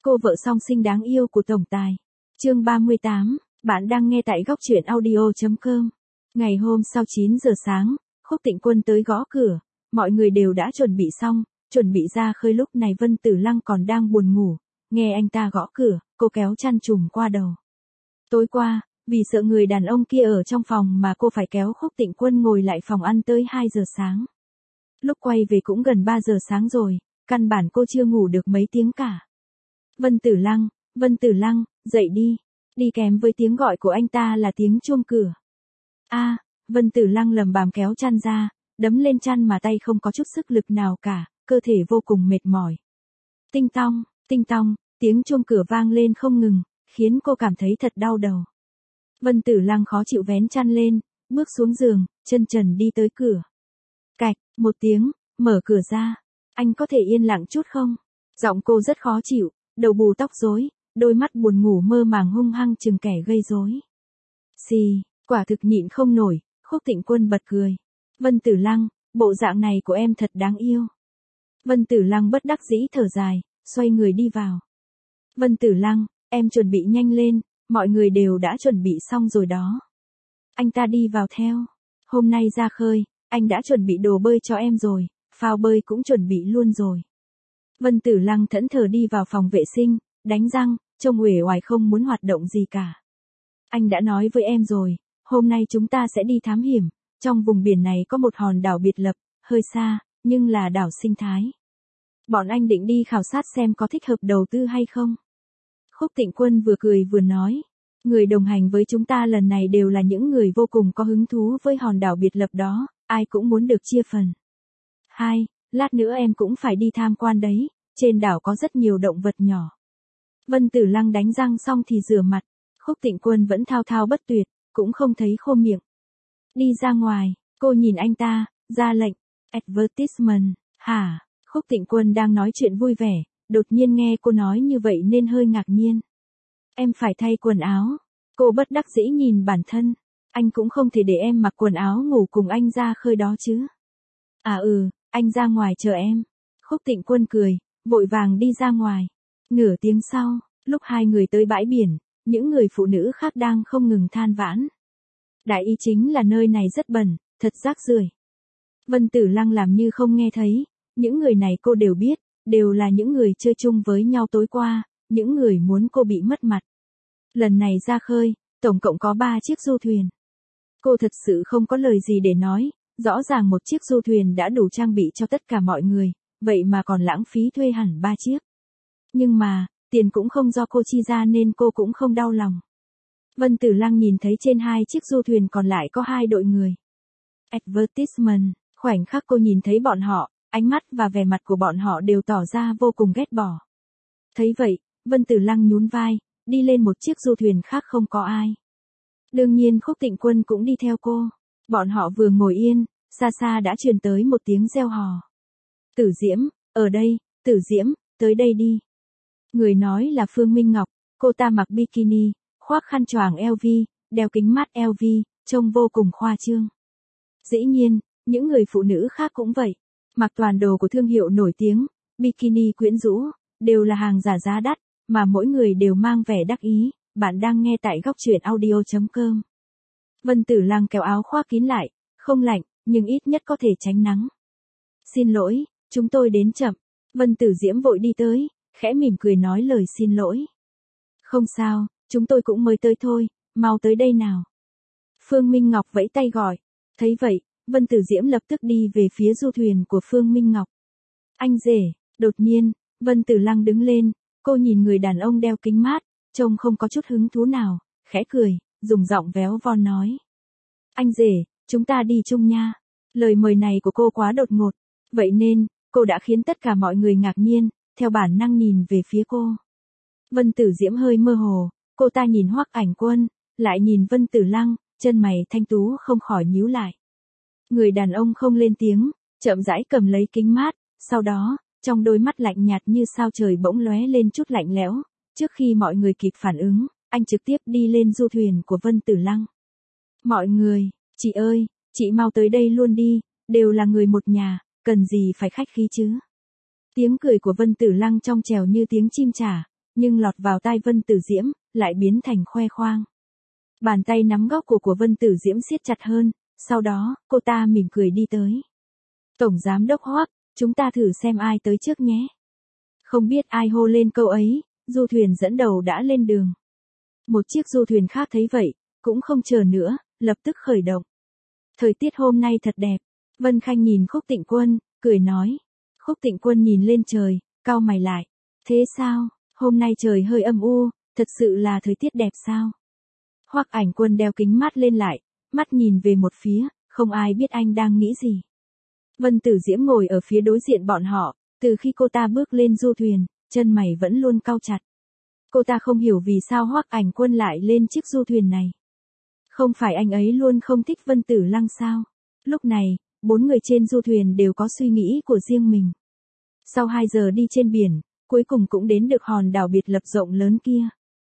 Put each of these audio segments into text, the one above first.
Cô vợ song sinh đáng yêu của tổng tài. Chương 38, bạn đang nghe tại góc truyện audio.com. Ngày hôm sau 9 giờ sáng, Khúc Tịnh Quân tới gõ cửa, mọi người đều đã chuẩn bị xong, chuẩn bị ra khơi. Lúc này Vân Tử Lăng còn đang buồn ngủ, nghe anh ta gõ cửa, cô kéo chăn trùm qua đầu. Tối qua, vì sợ người đàn ông kia ở trong phòng mà cô phải kéo Khúc Tịnh Quân ngồi lại phòng ăn tới 2 giờ sáng. Lúc quay về cũng gần 3 giờ sáng rồi, căn bản cô chưa ngủ được mấy tiếng cả. Vân Tử Lăng, dậy đi. Đi kèm với tiếng gọi của anh ta là tiếng chuông cửa. Vân Tử Lăng lầm bầm kéo chăn ra, đấm lên chăn mà tay không có chút sức lực nào cả, cơ thể vô cùng mệt mỏi. Tinh tong, tiếng chuông cửa vang lên không ngừng, khiến cô cảm thấy thật đau đầu. Vân Tử Lăng khó chịu vén chăn lên, bước xuống giường, chân trần đi tới cửa. Cạch, một tiếng, mở cửa ra. Anh có thể yên lặng chút không? Giọng cô rất khó chịu, đầu bù tóc rối, đôi mắt buồn ngủ mơ màng hung hăng chừng kẻ gây rối. Xì, quả thực nhịn không nổi, Khúc Tịnh Quân bật cười. Vân Tử Lăng, bộ dạng này của em thật đáng yêu. Vân Tử Lăng bất đắc dĩ thở dài, xoay người đi vào. Vân Tử Lăng, em chuẩn bị nhanh lên, mọi người đều đã chuẩn bị xong rồi đó. Anh ta đi vào theo. Hôm nay ra khơi, anh đã chuẩn bị đồ bơi cho em rồi, phao bơi cũng chuẩn bị luôn rồi. Vân Tử Lăng thẫn thờ đi vào phòng vệ sinh, đánh răng, trông uể oải không muốn hoạt động gì cả. Anh đã nói với em rồi, hôm nay chúng ta sẽ đi thám hiểm, trong vùng biển này có một hòn đảo biệt lập, hơi xa, nhưng là đảo sinh thái. Bọn anh định đi khảo sát xem có thích hợp đầu tư hay không. Khúc Tịnh Quân vừa cười vừa nói, người đồng hành với chúng ta lần này đều là những người vô cùng có hứng thú với hòn đảo biệt lập đó, ai cũng muốn được chia phần. Lát nữa em cũng phải đi tham quan đấy, trên đảo có rất nhiều động vật nhỏ. Vân Tử Lăng đánh răng xong thì rửa mặt, Khúc Tịnh Quân vẫn thao thao bất tuyệt, cũng không thấy khô miệng. Đi ra ngoài, cô nhìn anh ta, ra lệnh, advertisement, hả? Khúc Tịnh Quân đang nói chuyện vui vẻ, đột nhiên nghe cô nói như vậy nên hơi ngạc nhiên. Em phải thay quần áo. Cô bất đắc dĩ nhìn bản thân, anh cũng không thể để em mặc quần áo ngủ cùng anh ra khơi đó chứ. Anh ra ngoài chờ em. Khúc Tịnh Quân cười, vội vàng đi ra ngoài. Nửa tiếng sau, lúc hai người tới bãi biển, những người phụ nữ khác đang không ngừng than vãn. Đại ý chính là nơi này rất bẩn, thật rác rưởi. Vân Tử Lăng làm như không nghe thấy, những người này cô đều biết, đều là những người chơi chung với nhau tối qua, những người muốn cô bị mất mặt. Lần này ra khơi, tổng cộng có 3 chiếc du thuyền. Cô thật sự không có lời gì để nói, rõ ràng một chiếc du thuyền đã đủ trang bị cho tất cả mọi người, vậy mà còn lãng phí thuê hẳn 3 chiếc. Nhưng mà, tiền cũng không do cô chi ra nên cô cũng không đau lòng. Vân Tử Lăng nhìn thấy trên 2 chiếc du thuyền còn lại có 2 đội người. Advertisement, khoảnh khắc cô nhìn thấy bọn họ, ánh mắt và vẻ mặt của bọn họ đều tỏ ra vô cùng ghét bỏ. Thấy vậy, Vân Tử Lăng nhún vai, đi lên một chiếc du thuyền khác không có ai. Đương nhiên Khúc Tịnh Quân cũng đi theo cô. Bọn họ vừa ngồi yên, xa xa đã truyền tới một tiếng reo hò. Tử Diễm, ở đây, Tử Diễm, tới đây đi. Người nói là Phương Minh Ngọc, cô ta mặc bikini, khoác khăn choàng LV, đeo kính mát LV, trông vô cùng khoa trương. Dĩ nhiên, những người phụ nữ khác cũng vậy, mặc toàn đồ của thương hiệu nổi tiếng, bikini quyến rũ, đều là hàng giả giá đắt, mà mỗi người đều mang vẻ đắc ý. Bạn đang nghe tại góc truyện audio.com. Vân Tử Lăng kéo áo khoác kín lại, không lạnh, nhưng ít nhất có thể tránh nắng. Xin lỗi, chúng tôi đến chậm. Vân Tử Diễm vội đi tới, khẽ mỉm cười nói lời xin lỗi. Không sao, chúng tôi cũng mới tới thôi, mau tới đây nào. Phương Minh Ngọc vẫy tay gọi. Thấy vậy, Vân Tử Diễm lập tức đi về phía du thuyền của Phương Minh Ngọc. Anh rể, đột nhiên, Vân Tử Lăng đứng lên, cô nhìn người đàn ông đeo kính mát, trông không có chút hứng thú nào, khẽ cười, dùng giọng véo von nói. Anh rể, chúng ta đi chung nha. Lời mời này của cô quá đột ngột, vậy nên, cô đã khiến tất cả mọi người ngạc nhiên, theo bản năng nhìn về phía cô. Vân Tử Diễm hơi mơ hồ, cô ta nhìn Hoắc Ảnh Quân, lại nhìn Vân Tử Lăng, chân mày thanh tú không khỏi nhíu lại. Người đàn ông không lên tiếng, chậm rãi cầm lấy kính mát, sau đó, trong đôi mắt lạnh nhạt như sao trời bỗng lóe lên chút lạnh lẽo, trước khi mọi người kịp phản ứng, anh trực tiếp đi lên du thuyền của Vân Tử Lăng. Mọi người, chị ơi, chị mau tới đây luôn đi, đều là người một nhà, cần gì phải khách khí chứ. Tiếng cười của Vân Tử Lăng trong trẻo như tiếng chim trả, nhưng lọt vào tai Vân Tử Diễm, lại biến thành khoe khoang. Bàn tay nắm góc cổ của Vân Tử Diễm siết chặt hơn, sau đó, cô ta mỉm cười đi tới. Tổng giám đốc Hoắc, chúng ta thử xem ai tới trước nhé. Không biết ai hô lên câu ấy, du thuyền dẫn đầu đã lên đường. Một chiếc du thuyền khác thấy vậy, cũng không chờ nữa, lập tức khởi động. Thời tiết hôm nay thật đẹp. Vân Khanh nhìn Khúc Tịnh Quân, cười nói. Khúc Tịnh Quân nhìn lên trời, cau mày lại. Thế sao, hôm nay trời hơi âm u, thật sự là thời tiết đẹp sao? Hoắc Ảnh Quân đeo kính mát lên lại, mắt nhìn về một phía, không ai biết anh đang nghĩ gì. Vân Tử Diễm ngồi ở phía đối diện bọn họ, từ khi cô ta bước lên du thuyền, chân mày vẫn luôn cau chặt. Cô ta không hiểu vì sao Hoắc Ảnh Quân lại lên chiếc du thuyền này. Không phải anh ấy luôn không thích Vân Tử Lăng sao? Lúc này, 4 người trên du thuyền đều có suy nghĩ của riêng mình. Sau 2 giờ đi trên biển, cuối cùng cũng đến được hòn đảo biệt lập rộng lớn kia.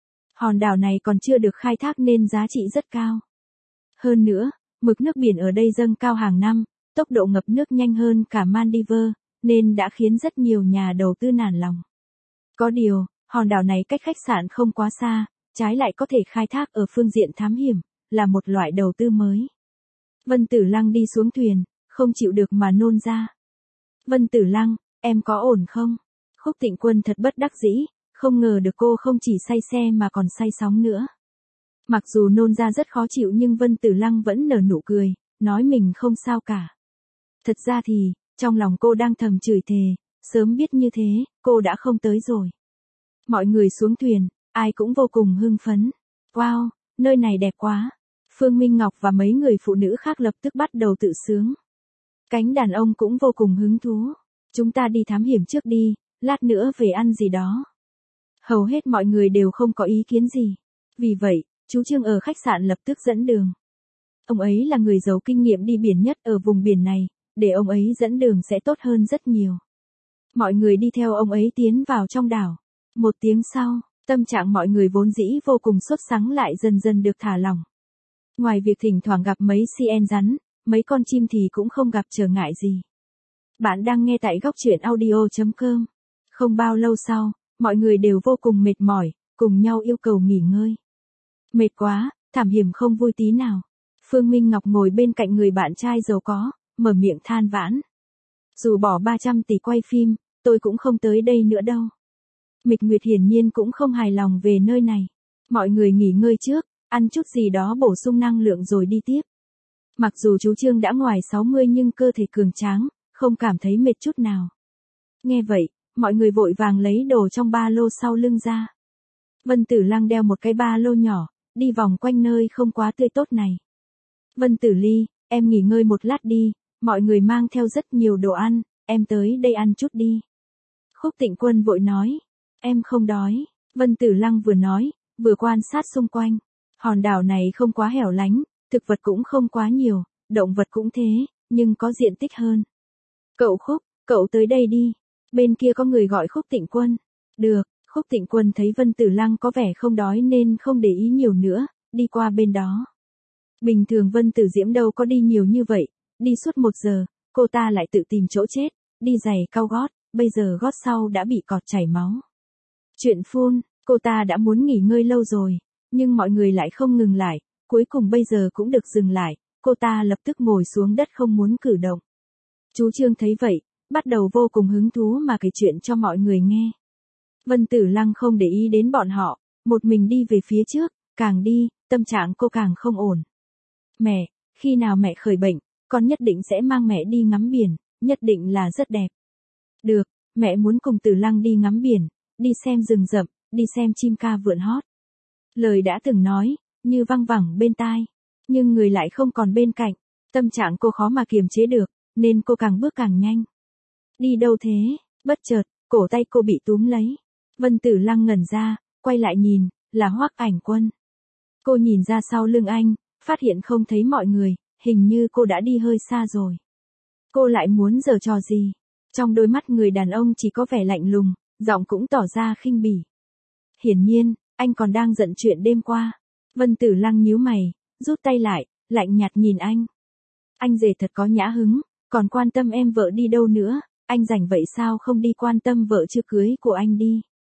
Hòn đảo này còn chưa được khai thác nên giá trị rất cao. Hơn nữa, mực nước biển ở đây dâng cao hàng năm, tốc độ ngập nước nhanh hơn cả Maldives, nên đã khiến rất nhiều nhà đầu tư nản lòng. Có điều, hòn đảo này cách khách sạn không quá xa, trái lại có thể khai thác ở phương diện thám hiểm, là một loại đầu tư mới. Vân Tử Lăng đi xuống thuyền, không chịu được mà nôn ra. Vân Tử Lăng, em có ổn không? Khúc Tịnh Quân thật bất đắc dĩ, không ngờ được cô không chỉ say xe mà còn say sóng nữa. Mặc dù nôn ra rất khó chịu nhưng Vân Tử Lăng vẫn nở nụ cười, nói mình không sao cả. Thật ra thì, trong lòng cô đang thầm chửi thề, sớm biết như thế, cô đã không tới rồi. Mọi người xuống thuyền, ai cũng vô cùng hưng phấn. Wow, nơi này đẹp quá. Phương Minh Ngọc và mấy người phụ nữ khác lập tức bắt đầu tự sướng. Cánh đàn ông cũng vô cùng hứng thú. Chúng ta đi thám hiểm trước đi, lát nữa về ăn gì đó. Hầu hết mọi người đều không có ý kiến gì. Vì vậy, chú Trương ở khách sạn lập tức dẫn đường. Ông ấy là người giàu kinh nghiệm đi biển nhất ở vùng biển này, để ông ấy dẫn đường sẽ tốt hơn rất nhiều. Mọi người đi theo ông ấy tiến vào trong đảo. Một tiếng sau, tâm trạng mọi người vốn dĩ vô cùng sốt sắng lại dần dần được thả lỏng. Ngoài việc thỉnh thoảng gặp mấy CN rắn, mấy con chim thì cũng không gặp trở ngại gì. Bạn đang nghe tại góc truyện audio.com. Không bao lâu sau, mọi người đều vô cùng mệt mỏi, cùng nhau yêu cầu nghỉ ngơi. Mệt quá, thảm hiểm không vui tí nào. Phương Minh Ngọc ngồi bên cạnh người bạn trai giàu có, mở miệng than vãn. Dù bỏ 300 tỷ quay phim, tôi cũng không tới đây nữa đâu. Mịch Nguyệt hiển nhiên cũng không hài lòng về nơi này. Mọi người nghỉ ngơi trước, ăn chút gì đó bổ sung năng lượng rồi đi tiếp. Mặc dù chú Trương đã ngoài 60 nhưng cơ thể cường tráng, không cảm thấy mệt chút nào. Nghe vậy, mọi người vội vàng lấy đồ trong ba lô sau lưng ra. Vân Tử Lăng đeo một cái ba lô nhỏ, đi vòng quanh nơi không quá tươi tốt này. Vân Tử Ly, em nghỉ ngơi một lát đi, mọi người mang theo rất nhiều đồ ăn, em tới đây ăn chút đi. Khúc Tịnh Quân vội nói, em không đói. Vân Tử Lăng vừa nói, vừa quan sát xung quanh. Hòn đảo này không quá hẻo lánh, thực vật cũng không quá nhiều, động vật cũng thế, nhưng có diện tích hơn. Cậu Khúc, cậu tới đây đi. Bên kia có người gọi Khúc Tịnh Quân. Được, Khúc Tịnh Quân thấy Vân Tử Lăng có vẻ không đói nên không để ý nhiều nữa, đi qua bên đó. Bình thường Vân Tử Diễm đâu có đi nhiều như vậy, đi suốt 1 giờ, cô ta lại tự tìm chỗ chết, đi giày cao gót, bây giờ gót sau đã bị cọt chảy máu. Chuyện phun, cô ta đã muốn nghỉ ngơi lâu rồi, nhưng mọi người lại không ngừng lại, cuối cùng bây giờ cũng được dừng lại, cô ta lập tức ngồi xuống đất không muốn cử động. Chú Trương thấy vậy, bắt đầu vô cùng hứng thú mà kể chuyện cho mọi người nghe. Vân Tử Lăng không để ý đến bọn họ, một mình đi về phía trước, càng đi, tâm trạng cô càng không ổn. Mẹ, khi nào mẹ khởi bệnh, con nhất định sẽ mang mẹ đi ngắm biển, nhất định là rất đẹp. Được, mẹ muốn cùng Tử Lăng đi ngắm biển, đi xem rừng rậm, đi xem chim ca vượn hót. Lời đã từng nói, như văng vẳng bên tai, nhưng người lại không còn bên cạnh, tâm trạng cô khó mà kiềm chế được, nên cô càng bước càng nhanh. Đi đâu thế? Bất chợt, cổ tay cô bị túm lấy. Vân Tử Lăng ngẩn ra, quay lại nhìn, là Hoắc Ảnh Quân. Cô nhìn ra sau lưng anh, phát hiện không thấy mọi người, hình như cô đã đi hơi xa rồi. Cô lại muốn giở trò gì? Trong đôi mắt người đàn ông chỉ có vẻ lạnh lùng, giọng cũng tỏ ra khinh bỉ. Hiển nhiên, anh còn đang giận chuyện đêm qua. Vân Tử Lăng nhíu mày, rút tay lại, lạnh nhạt nhìn anh. Anh rể thật có nhã hứng, còn quan tâm em vợ đi đâu nữa, anh rảnh vậy sao không đi quan tâm vợ chưa cưới của anh đi.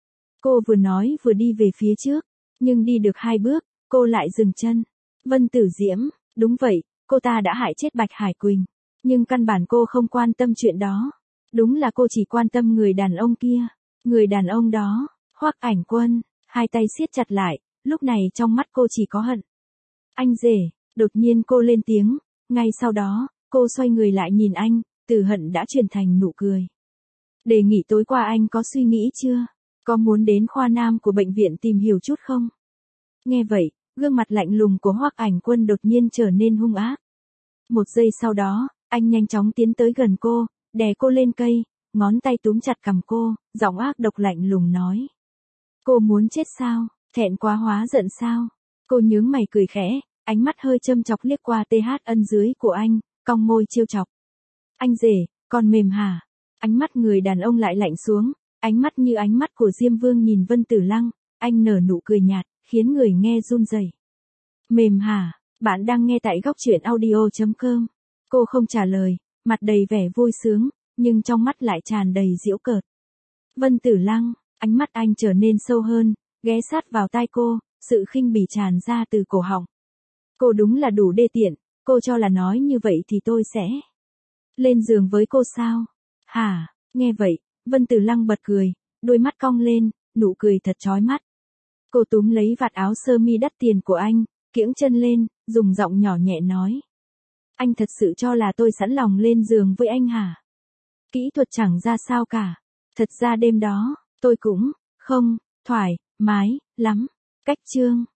Cô vừa nói vừa đi về phía trước, nhưng đi được 2 bước, cô lại dừng chân. Vân Tử Diễm, đúng vậy, cô ta đã hại chết Bạch Hải Quỳnh. Nhưng căn bản cô không quan tâm chuyện đó. Đúng là cô chỉ quan tâm người đàn ông kia. Người đàn ông đó, Hoắc Ảnh Quân, hai tay siết chặt lại, lúc này trong mắt cô chỉ có hận. Anh rể, đột nhiên cô lên tiếng, ngay sau đó, cô xoay người lại nhìn anh, từ hận đã chuyển thành nụ cười. Đề nghị tối qua anh có suy nghĩ chưa? Có muốn đến khoa nam của bệnh viện tìm hiểu chút không? Nghe vậy, gương mặt lạnh lùng của Hoắc Ảnh Quân đột nhiên trở nên hung ác. Một giây sau đó, anh nhanh chóng tiến tới gần cô, đè cô lên cây, ngón tay túm chặt cằm cô, giọng ác độc lạnh lùng nói. Cô muốn chết sao? Thẹn quá hóa giận sao? Cô nhướng mày cười khẽ, ánh mắt hơi châm chọc liếc qua TH ân dưới của anh, cong môi trêu chọc. Anh rể, còn mềm hả? Ánh mắt người đàn ông lại lạnh xuống, ánh mắt như ánh mắt của Diêm Vương nhìn Vân Tử Lăng, anh nở nụ cười nhạt, khiến người nghe run rẩy. Mềm hả? Bạn đang nghe tại góc truyện audio.com. Cô không trả lời, mặt đầy vẻ vui sướng, nhưng trong mắt lại tràn đầy giễu cợt. Vân Tử Lăng, ánh mắt anh trở nên sâu hơn, ghé sát vào tai cô, sự khinh bỉ tràn ra từ cổ họng. Cô đúng là đủ đê tiện, cô cho là nói như vậy thì tôi sẽ lên giường với cô sao? Hả? Nghe vậy, Vân Tử Lăng bật cười, đôi mắt cong lên, nụ cười thật chói mắt. Cô túm lấy vạt áo sơ mi đắt tiền của anh, kiễng chân lên, dùng giọng nhỏ nhẹ nói. Anh thật sự cho là tôi sẵn lòng lên giường với anh hả? Kỹ thuật chẳng ra sao cả. Thật ra đêm đó, tôi cũng không thoải mái lắm. Cách chương